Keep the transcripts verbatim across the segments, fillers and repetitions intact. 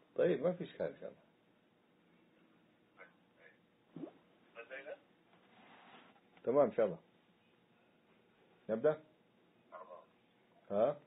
طيب ما في إشكال إن شاء الله. تمام إن شاء الله. نبدأ. ها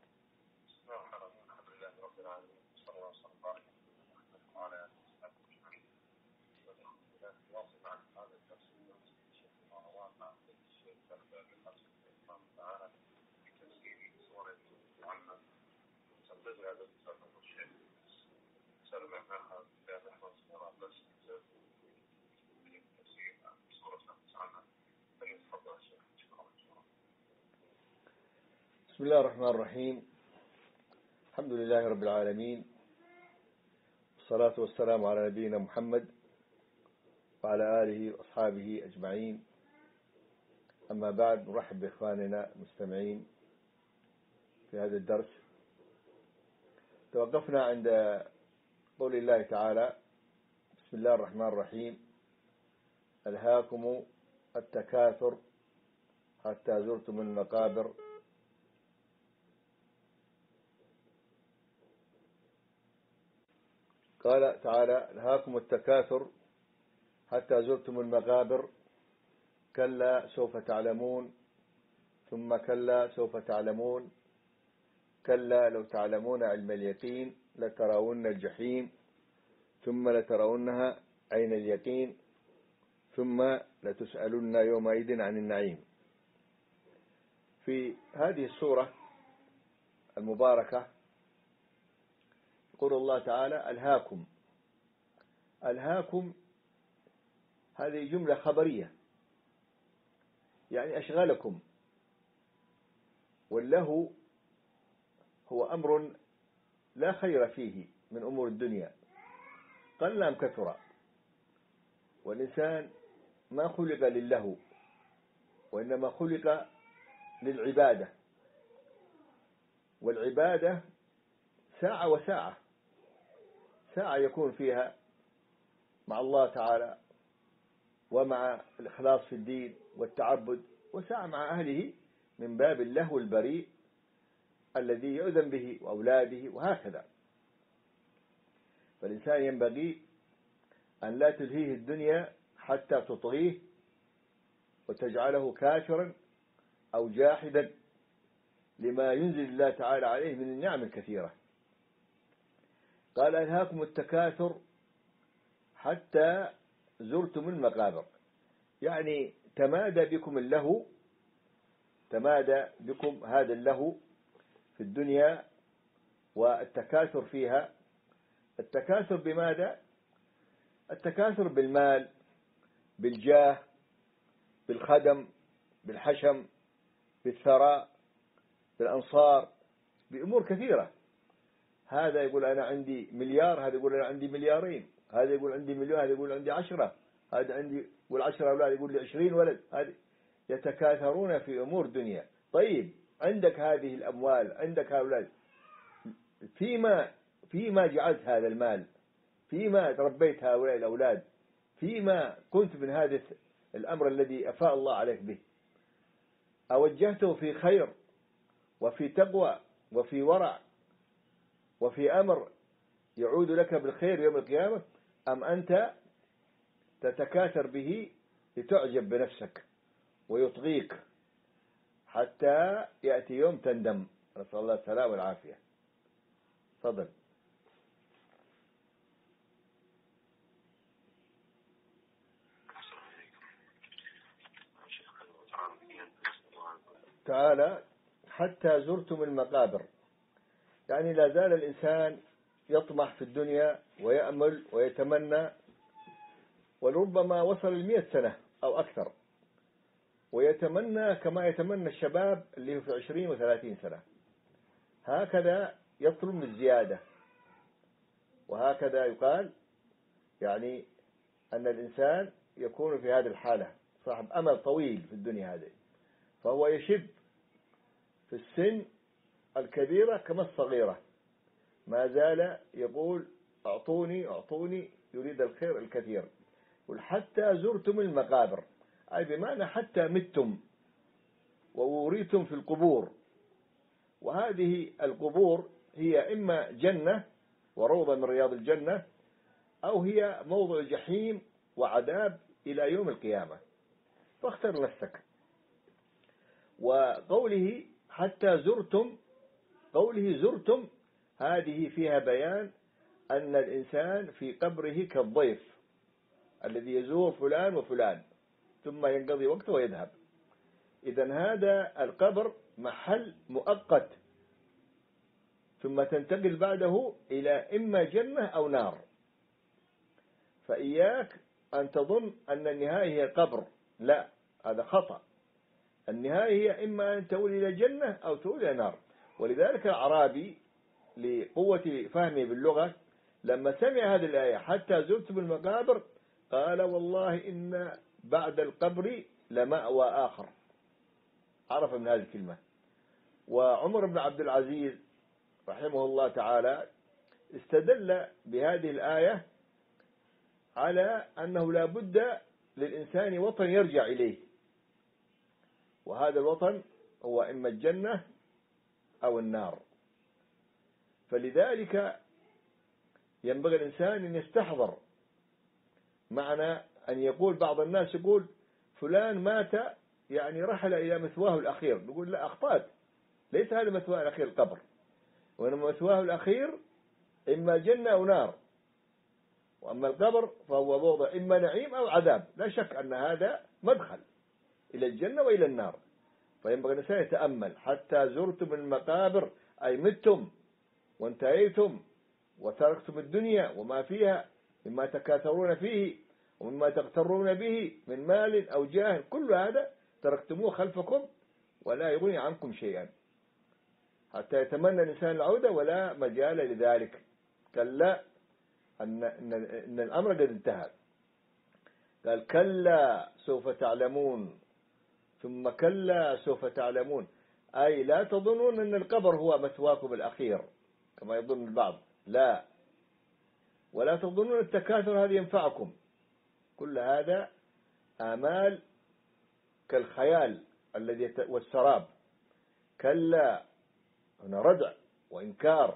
بسم الله الرحمن الرحيم. الحمد لله رب العالمين، والصلاة والسلام على نبينا محمد وعلى آله وأصحابه أجمعين. أما بعد، نرحب بإخواننا المستمعين في هذا الدرس. توقفنا عند قول الله تعالى: بسم الله الرحمن الرحيم، ألهاكم التكاثر حتى زرتم المقابر. قال تعالى: ألهاكم التكاثر حتى زرتم المقابر، كلا سوف تعلمون، ثم كلا سوف تعلمون، كلا لو تعلمون علم اليقين لترون الجحيم، ثم لترونها عين اليقين، ثم لتسألن يومئذ عن النعيم. في هذه السورة المباركة يقول الله تعالى: ألهاكم. ألهاكم هذه جملة خبرية، يعني أشغلكم. واللهو هو أمر لا خير فيه من أمور الدنيا، قل أم كثر. والإنسان ما خلق للهو، وإنما خلق للعبادة. والعبادة ساعة وساعة، ساعة يكون فيها مع الله تعالى ومع الإخلاص في الدين والتعبد، وساعة مع أهله من باب اللهو البريء الذي يؤذن به وأولاده، وهكذا. فالإنسان ينبغي أن لا تلهيه الدنيا حتى تطغيه وتجعله كافرا أو جاحدا لما ينزل الله تعالى عليه من النعم الكثيرة. قال: ألهاكم التكاثر حتى زرتم المقابر، يعني تمادى بكم اللهو، تمادى بكم هذا اللهو في الدنيا والتكاثر فيها. التكاثر بماذا؟ التكاثر بالمال، بالجاه، بالخدم، بالحشم، بالثراء، بالأنصار، بأمور كثيرة. هذا يقول أنا عندي مليار، هذا يقول أنا عندي مليارين، هذا يقول عندي مليون، هذا يقول عندي عشرة، هذا عندي يقول عشرة أولاد، يقول لي عشرين ولد. هذه يتكاثرون في أمور دنيا. طيب، عندك هذه الأموال، عندك هؤلاء، فيما فيما جعلت هذا المال، فيما تربيت هؤلاء الأولاد، فيما كنت من هذا الأمر الذي أفاء الله عليك به، أوجهته في خير وفي تقوى وفي ورع وفي أمر يعود لك بالخير يوم القيامة، أم أنت تتكاثر به لتعجب بنفسك ويطغيك حتى يأتي يوم تندم؟ نسأل الله السلامة والعافية. تفضل. تعالى: حتى زرتم المقابر، يعني لا زال الإنسان يطمح في الدنيا ويأمل ويتمنى، ولربما وصل المئة سنة أو أكثر، ويتمنى كما يتمنى الشباب اللي هو في عشرين وثلاثين سنة. هكذا يطلب من الزيادة، وهكذا يقال يعني أن الإنسان يكون في هذه الحالة صاحب أمل طويل في الدنيا هذه، فهو يشب في السن الكبيرة كما الصغيرة، ما زال يقول أعطوني أعطوني، يريد الخير الكثير. حتى زرتم المقابر، أي بمعنى حتى متم ووريتم في القبور. وهذه القبور هي إما جنة وروضة من رياض الجنة، أو هي موضع جحيم وعذاب إلى يوم القيامة، فاختر نفسك. وقوله حتى زرتم، قوله زرتم هذه فيها بيان أن الإنسان في قبره كالضيف الذي يزور فلان وفلان ثم ينقضي وقته ويذهب. إذن هذا القبر محل مؤقت، ثم تنتقل بعده إلى إما جنة أو نار. فإياك أن تظن أن النهاية هي القبر، لا، هذا خطأ. النهاية هي إما أن تؤول إلى جنة أو تؤول إلى نار. ولذلك الأعرابي لقوة فهمه باللغة لما سمع هذه الآية حتى زرتم المقابر قال والله إن بعد القبر لمأوى آخر، عرف من هذه الكلمة. وعمر بن عبد العزيز رحمه الله تعالى استدل بهذه الآية على أنه لا بد للإنسان وطن يرجع إليه، وهذا الوطن هو إما الجنة أو النار. فلذلك ينبغي الإنسان أن يستحضر معنى أن يقول بعض الناس يقول فلان مات يعني رحل إلى مثواه الأخير، نقول لا، أخطأت، ليس هذا مثواه الأخير القبر، وإنما مثواه الأخير إما جنة أو نار، وأما القبر فهو موضع إما نعيم أو عذاب. لا شك أن هذا مدخل إلى الجنة وإلى النار. فينبغي الإنسان يتأمل حتى زرتم المقابر، أي متم وانتهيتم وتركتم الدنيا وما فيها مما تكاثرون فيه ومما تغترون به من مال أو جاه، كل هذا تركتموه خلفكم ولا يغني عنكم شيئا، حتى يتمنى الإنسان العودة ولا مجال لذلك. كلا أن, إن, إن الأمر قد انتهى. قال كلا سوف تعلمون ثم كلا سوف تعلمون، أي لا تظنون أن القبر هو مثواكم الأخير كما يظن البعض، لا، ولا تظنون التكاثر هذا ينفعكم، كل هذا آمال كالخيال الذي والسراب. كلا هنا ردع وإنكار،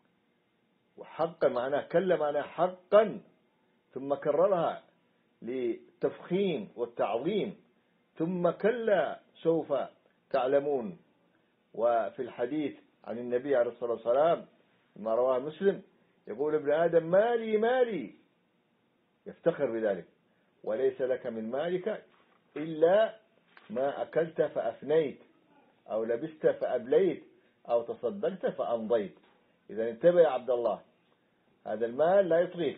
وحقا معناه كلا معناه حقا، ثم كررها للتفخيم والتعظيم، ثم كلا سوف تعلمون. وفي الحديث عن النبي عليه الصلاة والسلام ما رواه مسلم يقول ابن آدم مالي مالي، يفتخر بذلك، وليس لك من مالك إلا ما أكلت فأفنيت أو لبست فأبليت أو تصدقت فأمضيت. إذا انتبه يا عبد الله، هذا المال لا يطغيك،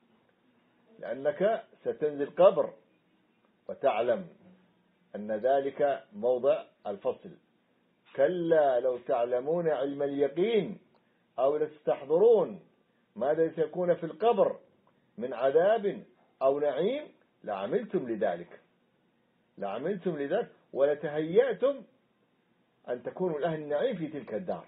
لأنك ستنزل قبر وتعلم أن ذلك موضع الفصل. كلا لو تعلمون علم اليقين أو لتستحضرون ماذا سيكون في القبر من عذاب أو نعيم لعملتم لذلك، لعملتم لذلك ولتهيأتم أن تكونوا من أهل النعيم في تلك الدار،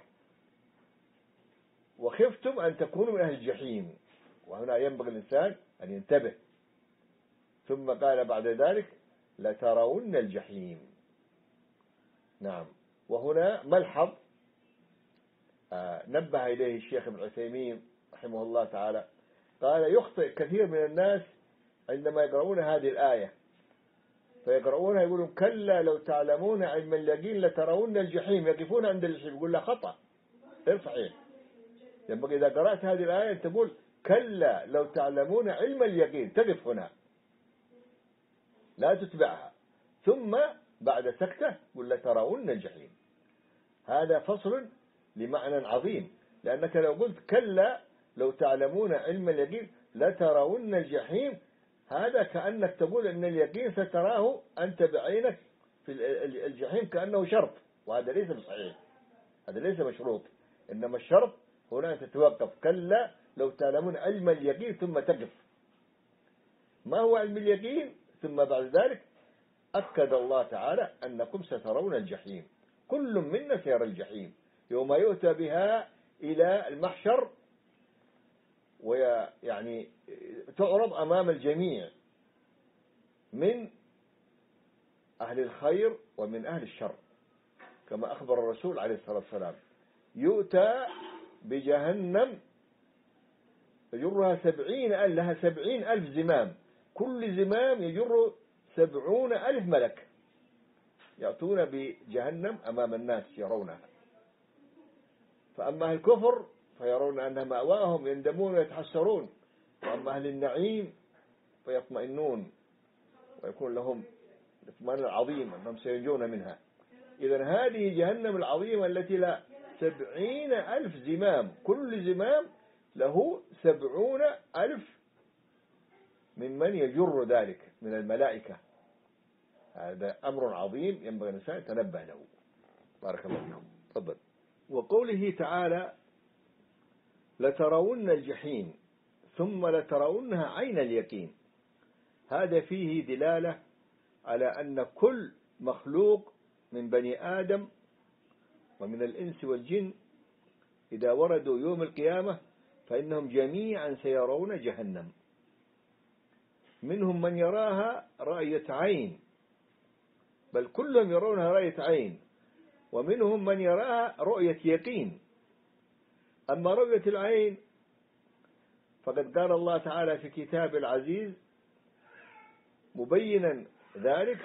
وخفتم أن تكونوا من أهل الجحيم. وهنا ينبغي الإنسان أن ينتبه. ثم قال بعد ذلك لترون الجحيم. نعم. وهنا ملحظ آه نبه إليه الشيخ ابن عثيمين رحمه الله تعالى، قال يخطئ كثير من الناس عندما يقرؤون هذه الآية، فيقرؤونها يقولون كلا لو تعلمون علم اليقين لترون الجحيم، يقفون عند الجحيم، يقول لا، خطأ، غير صحيح. ينبغي إذا قرأت هذه الآية أن تقول كلا لو تعلمون علم اليقين، تقف هنا لا تتبعها، ثم بعد سكتة قل لترون الجحيم. هذا فصل لمعنى عظيم، لأنك لو قلت كلا لو تعلمون علم اليقين لترون الجحيم، هذا كأنك تقول أن اليقين ستراه أنت بعينك في الجحيم كأنه شرط، وهذا ليس بصحيح، هذا ليس مشروط، إنما الشرط هنا أن تتوقف. كلا لو تعلمون علم اليقين ثم تقف. ما هو علم اليقين؟ ثم بعد ذلك أكد الله تعالى أنكم سترون الجحيم، كل منا سيرى الجحيم يوم يؤتى بها إلى المحشر، ويعني تعرض أمام الجميع من أهل الخير ومن أهل الشر، كما أخبر الرسول عليه الصلاة والسلام. يؤتى بجهنم يجرها سبعين ألف، لها سبعين ألف زمام، كل زمام يجر سبعون ألف ملك يأتون بجهنم أمام الناس يرونها. فأما أهل الكفر فيرون أنها مأواهم يندمون ويتحسرون، وأما أهل النعيم فيطمئنون ويكون لهم الاطمئنان العظيم أنهم سينجون منها. إذن هذه جهنم العظيمة التي لا سبعين ألف زمام، كل زمام له سبعون ألف ممن يجر ذلك من الملائكة. هذا أمر عظيم ينبغي الإنسان يتنبه له. بارك الله فيكم. تفضل. وقوله تعالى لترون الجحيم ثم لترونها عين اليقين، هذا فيه دلالة على أن كل مخلوق من بني آدم ومن الإنس والجن إذا وردوا يوم القيامة فإنهم جميعا سيرون جهنم، منهم من يراها رأية عين، بل كلهم يرونها رأية عين، ومنهم من يراها رؤية يقين. أما رؤية العين فقد قال الله تعالى في كتاب العزيز مبينا ذلك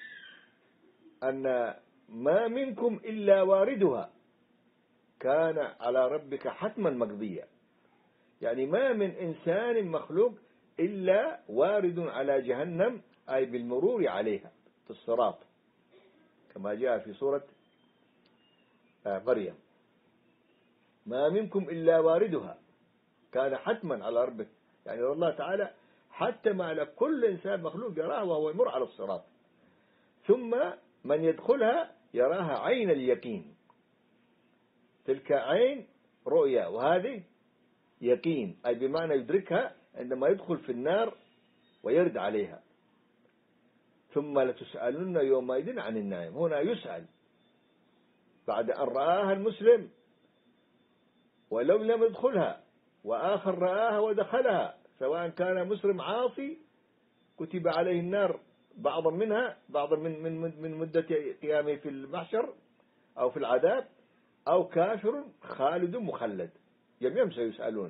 أن ما منكم إلا واردها كان على ربك حتما مقضيا، يعني ما من إنسان مخلوق إلا وارد على جهنم، أي بالمرور عليها في الصراط كما جاء في سورة مريم، ما منكم إلا واردها كان حتما على ربك، يعني الله تعالى حتم على كل إنسان مخلوق يراه وهو يمر على الصراط. ثم من يدخلها يراها عين اليقين، تلك عين رؤيا وهذه يقين، أي بمعنى يدركها عندما يدخل في النار ويرد عليها. ثم لتسألن يومئذ عن النعيم، هنا يسأل بعد أن رآها المسلم ولو لم يدخلها، وآخر رآها ودخلها، سواء كان مسلم عاصي كتب عليه النار بعضا منها بعضا من من من مدة قيامه في المحشر أو في العذاب، أو كافر خالد مخلد، جميعهم سيسألون.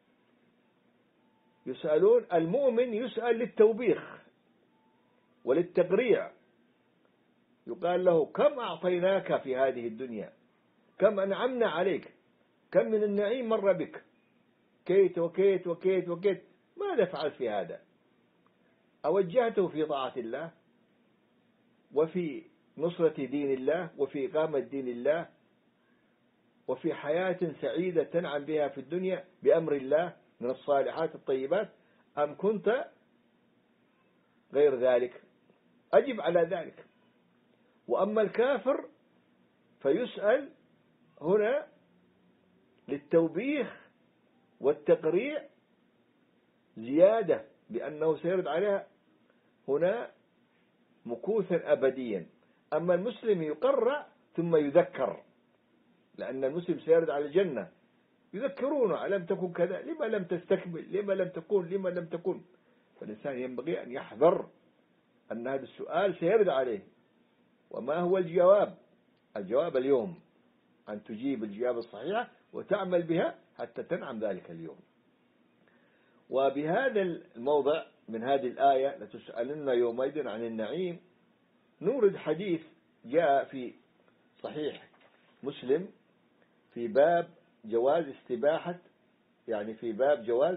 يسألون المؤمن يسأل للتوبيخ وللتقريع، يقال له كم أعطيناك في هذه الدنيا، كم أنعمنا عليك، كم من النعيم مر بك، كيت وكيت وكيت وكيت، ماذا فعلت في هذا؟ أوجهته في طاعة الله وفي نصرة دين الله وفي إقامة دين الله وفي حياة سعيدة تنعم بها في الدنيا بأمر الله من الصالحات الطيبات، أم كنت غير ذلك؟ أجب على ذلك. وأما الكافر فيسأل هنا للتوبيخ والتقريع زيادة، بأنه سيرد عليها هنا مكوثا أبديا. أما المسلم يقرع ثم يذكر، لأن المسلم سيرد على الجنة يذكرونه ألم تكن كذا، لما لم تستكمل، لما لم تكون، لما لم تكون. فالإنسان ينبغي أن يحذر أن هذا السؤال سيرد عليه. وما هو الجواب؟ الجواب اليوم، أن تجيب الجواب الصحيحة وتعمل بها حتى تنعم ذلك اليوم. وبهذا الموضع من هذه الآية لتسألن يومئذ عن النعيم، نورد حديث جاء في صحيح مسلم في باب جواز استباحة، يعني في باب جواز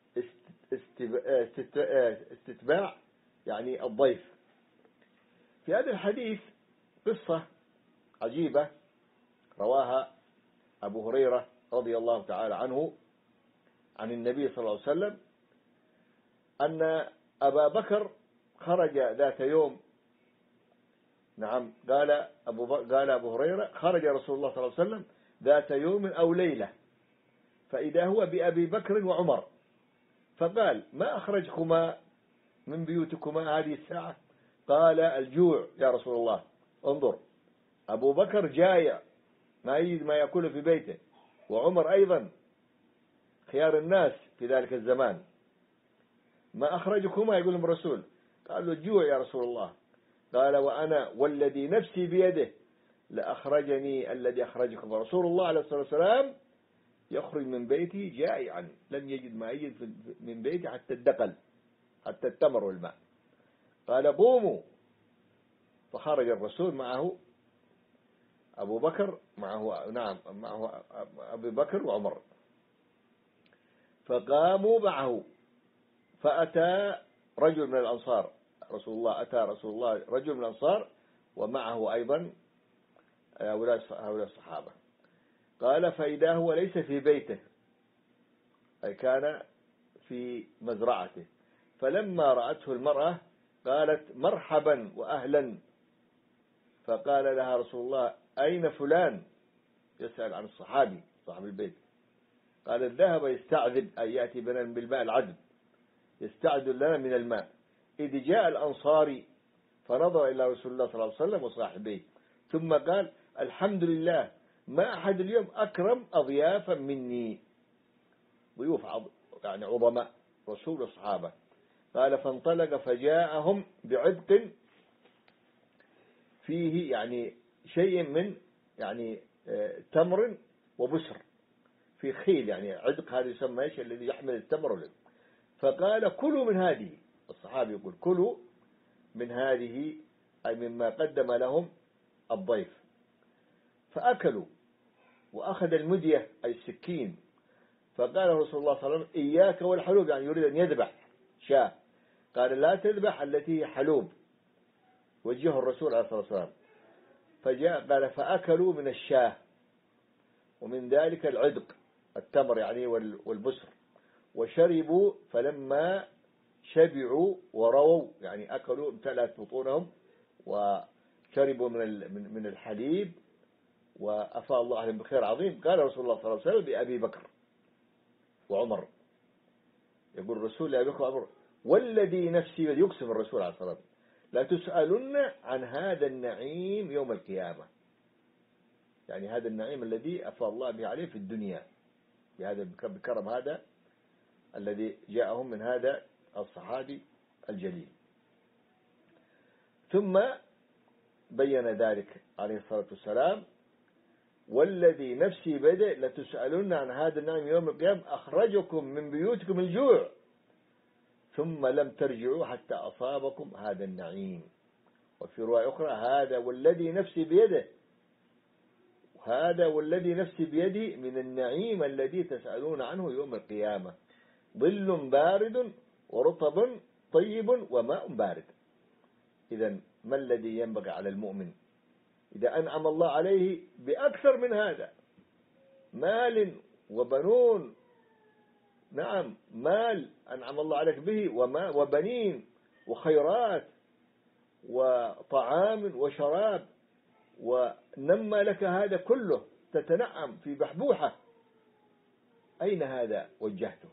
استتباع يعني الضيف. في هذا الحديث قصة عجيبة رواها أبو هريرة رضي الله تعالى عنه عن النبي صلى الله عليه وسلم أن أبا بكر خرج ذات يوم، نعم قال أبو, قال أبو هريرة خرج رسول الله صلى الله عليه وسلم ذات يوم أو ليلة فإذا هو بأبي بكر وعمر، فقال ما أخرجكما من بيوتكما هذه الساعة؟ قال الجوع يا رسول الله. انظر، أبو بكر جائع ما يجد ما يأكله في بيته، وعمر أيضا خيار الناس في ذلك الزمان. ما أخرجكما؟ يقول لهم الرسول. قالوا الجوع يا رسول الله. قال وأنا والذي نفسي بيده لأخرجني الذي أخرجكم. رسول الله عليه الصلاة والسلام يخرج من بيته جائعا لم يجد ما يجد من بيته حتى الدقل، حتى التمر والماء. قال قوموا، فخرج الرسول معه أبو بكر، معه نعم معه أبو بكر وعمر، فقاموا معه. فأتى رجل من الأنصار، رسول الله أتى رسول الله رجل من الأنصار ومعه أيضا هؤلاء الصحابة. قال فإذا هو ليس في بيته، أي كان في مزرعته. فلما رأته المرأة قالت مرحبا وأهلا، فقال لها رسول الله أين فلان؟ يسأل عن الصحابي صاحب البيت. قال ذهب يستعذب، أي يأتي بنا بالماء العذب، يستعذب لنا من الماء. إذ جاء الأنصاري فنظر إلى رسول الله صلى الله عليه وسلم وصاحبيه، ثم قال الحمد لله ما أحد اليوم أكرم أضيافا مني، ضيوف يعني عظماء رسول الصحابة. قال فانطلق فجاءهم بعبق فيه يعني شيء من يعني تمر وبسر، في خيل، يعني عدق هذا يسمى ايش الذي يحمل التمر. فقال كلوا من هذه، الصحابي يقول كلوا من هذه، أي مما قدم لهم الضيف. فأكلوا وأخذ المدية أي السكين. فقال رسول الله صلى الله عليه وسلم إياك والحلوب، يعني يريد أن يذبح شاة. قال لا تذبح التي هي حلوب، وجهه الرسول عليه الصلاة والسلام. فجاء قال فأكلوا من الشاه ومن ذلك العدق التمر يعني والبسر، وشربوا فلما شبعوا ورووا، يعني أكلوا امتلأت بطونهم وشربوا من من الحليب وأفاء الله عليهم بخير عظيم. قال رسول الله صلى الله عليه وسلم بأبي بكر وعمر، يقول الرسول لأبي بكر وعمر والذي نفسي بيده، يقسم الرسول عليه الصلاة والسلام لا تسألن عن هذا النعيم يوم القيامة، يعني هذا النعيم الذي أفاء الله به عليه في الدنيا بهذا بكرم هذا الذي جاءهم من هذا الصحابي الجليل. ثم بين ذلك عليه الصلاة والسلام والذي نفسي بيده لتسألن عن هذا النعيم يوم القيامة أخرجكم من بيوتكم الجوع ثم لم ترجعوا حتى أصابكم هذا النعيم. وفي رواية أخرى هذا والذي نفسي بيده، هذا والذي نفسي بيدي من النعيم الذي تسألون عنه يوم القيامة، ظل بارد ورطب طيب وماء بارد. إذن ما الذي ينبغي على المؤمن إذا أنعم الله عليه بأكثر من هذا، مال وبنون، نعم مال أنعم الله عليك به وبنين وخيرات وطعام وشراب، ونمى لك هذا كله تتنعم في بحبوحة، أين هذا وجهته؟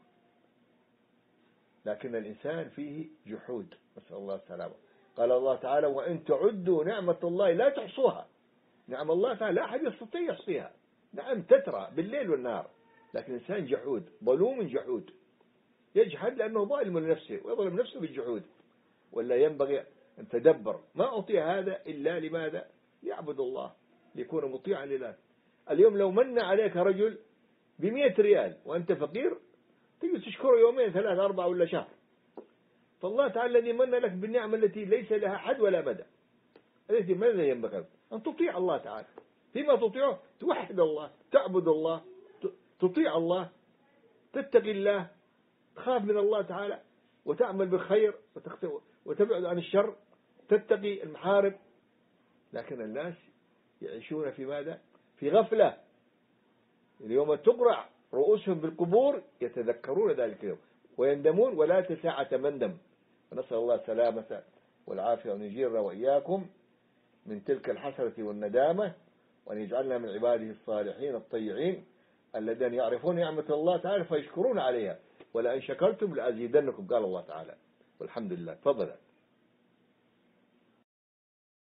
لكن الإنسان فيه جحود، نسأل الله السلامة. قال الله تعالى وإن تعدوا نعمة الله لا تحصوها. نعم الله تعالى لا أحد يستطيع يحصيها، نعم تترى بالليل والنهار، لكن الإنسان جحود ظلوم جحود، يجحد لأنه ظالم لنفسه ويظلم نفسه بالجحود. ولا ينبغي أن تدبر ما أعطي هذا إلا لماذا؟ ليعبد الله، ليكون مطيعا لله. اليوم لو من عليك رجل بمئة ريال وأنت فقير تيجي تشكره يومين ثلاثة أربعة ولا شهر، فالله تعالى الذي من لك بالنعمة التي ليس لها حد ولا مدى، التي ماذا ينبغي؟ أن تطيع الله تعالى، فيما تطيعه توحد الله، تعبد الله، تطيع الله، تتقي الله، تخاف من الله تعالى، وتعمل بالخير وتبعد عن الشر، تتقي المحارم. لكن الناس يعيشون في ماذا؟ في غفلة. اليوم تقرع رؤوسهم بالقبور يتذكرون ذلك اليوم ويندمون ولا تساعة مندم. ونسأل الله السلامة والعافية وأن يجيرنا وإياكم من تلك الحسرة والندامة، وأن يجعلنا من عباده الصالحين الطيعين الذين يعرفون نعمة الله تعالى فيشكرون عليها، ولئن شكرتم لأزيدنكم قال الله تعالى. والحمد لله. تفضل.